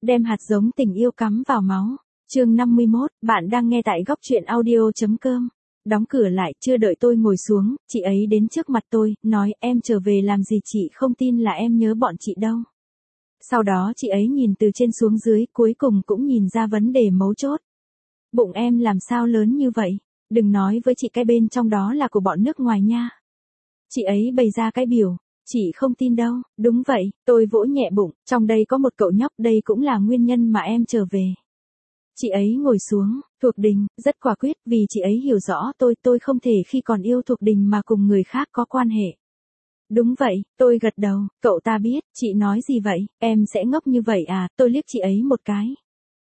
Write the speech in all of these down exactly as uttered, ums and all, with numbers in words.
Đem hạt giống tình yêu cắm vào máu. Chương năm mươi mốt, bạn đang nghe tại góc truyện audio.com. Đóng cửa lại, chưa đợi tôi ngồi xuống, chị ấy đến trước mặt tôi, nói em trở về làm gì, chị không tin là em nhớ bọn chị đâu. Sau đó chị ấy nhìn từ trên xuống dưới, cuối cùng cũng nhìn ra vấn đề mấu chốt. Bụng em làm sao lớn như vậy? Đừng nói với chị cái bên trong đó là của bọn nước ngoài nha. Chị ấy bày ra cái biểu. Chị không tin đâu. Đúng vậy, tôi vỗ nhẹ bụng, trong đây có một cậu nhóc, đây cũng là nguyên nhân mà em trở về. Chị ấy ngồi xuống, Thuộc Đình, rất quả quyết, vì chị ấy hiểu rõ tôi, tôi không thể khi còn yêu Thuộc Đình mà cùng người khác có quan hệ. Đúng vậy, tôi gật đầu, cậu ta biết, chị nói gì vậy, em sẽ ngốc như vậy à, tôi liếc chị ấy một cái.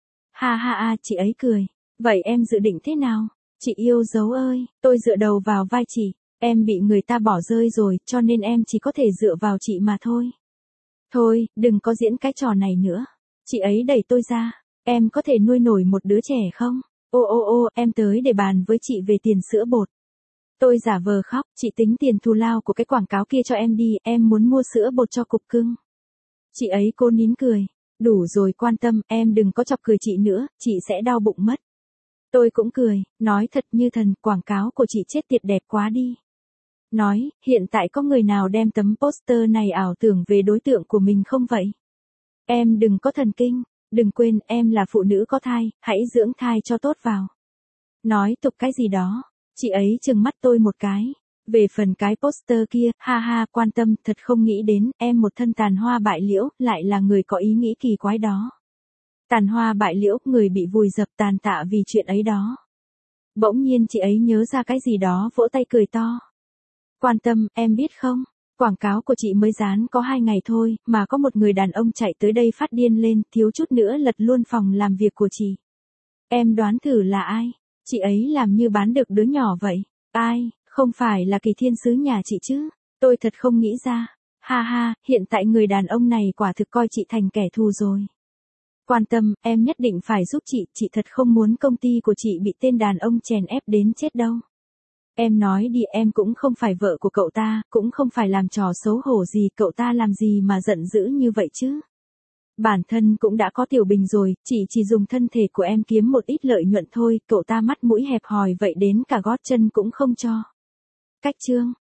Ha ha ha, chị ấy cười, vậy em dự định thế nào? Chị yêu dấu ơi, tôi dựa đầu vào vai chị, em bị người ta bỏ rơi rồi, cho nên em chỉ có thể dựa vào chị mà thôi. Thôi, đừng có diễn cái trò này nữa. Chị ấy đẩy tôi ra, em có thể nuôi nổi một đứa trẻ không? Ô ô ô, em tới để bàn với chị về tiền sữa bột. Tôi giả vờ khóc, chị tính tiền thù lao của cái quảng cáo kia cho em đi, em muốn mua sữa bột cho cục cưng. Chị ấy cố nín cười, đủ rồi, quan tâm, em đừng có chọc cười chị nữa, chị sẽ đau bụng mất. Tôi cũng cười, nói thật như thần, quảng cáo của chị chết tiệt đẹp quá đi. Nói, hiện tại có người nào đem tấm poster này ảo tưởng về đối tượng của mình không vậy? Em đừng có thần kinh, đừng quên em là phụ nữ có thai, hãy dưỡng thai cho tốt vào. Nói tục cái gì đó, chị ấy trừng mắt tôi một cái. Về phần cái poster kia, ha ha, quan tâm, thật không nghĩ đến, em một thân tàn hoa bại liễu, lại là người có ý nghĩ kỳ quái đó. Tàn hoa bại liễu, người bị vùi dập tàn tạ vì chuyện ấy đó. Bỗng nhiên chị ấy nhớ ra cái gì đó, vỗ tay cười to. Quan tâm, em biết không, quảng cáo của chị mới dán có hai ngày thôi, mà có một người đàn ông chạy tới đây phát điên lên, thiếu chút nữa lật luôn phòng làm việc của chị. Em đoán thử là ai? Chị ấy làm như bán được đứa nhỏ vậy. Ai, không phải là Kỳ Thiên Sứ nhà chị chứ? Tôi thật không nghĩ ra. Ha ha, hiện tại người đàn ông này quả thực coi chị thành kẻ thù rồi. Quan tâm, em nhất định phải giúp chị, chị thật không muốn công ty của chị bị tên đàn ông chèn ép đến chết đâu. Em nói đi, em cũng không phải vợ của cậu ta, cũng không phải làm trò xấu hổ gì, cậu ta làm gì mà giận dữ như vậy chứ? Bản thân cũng đã có tiểu bình rồi, chị chỉ dùng thân thể của em kiếm một ít lợi nhuận thôi, cậu ta mắt mũi hẹp hòi vậy đến cả gót chân cũng không cho. Cách chương,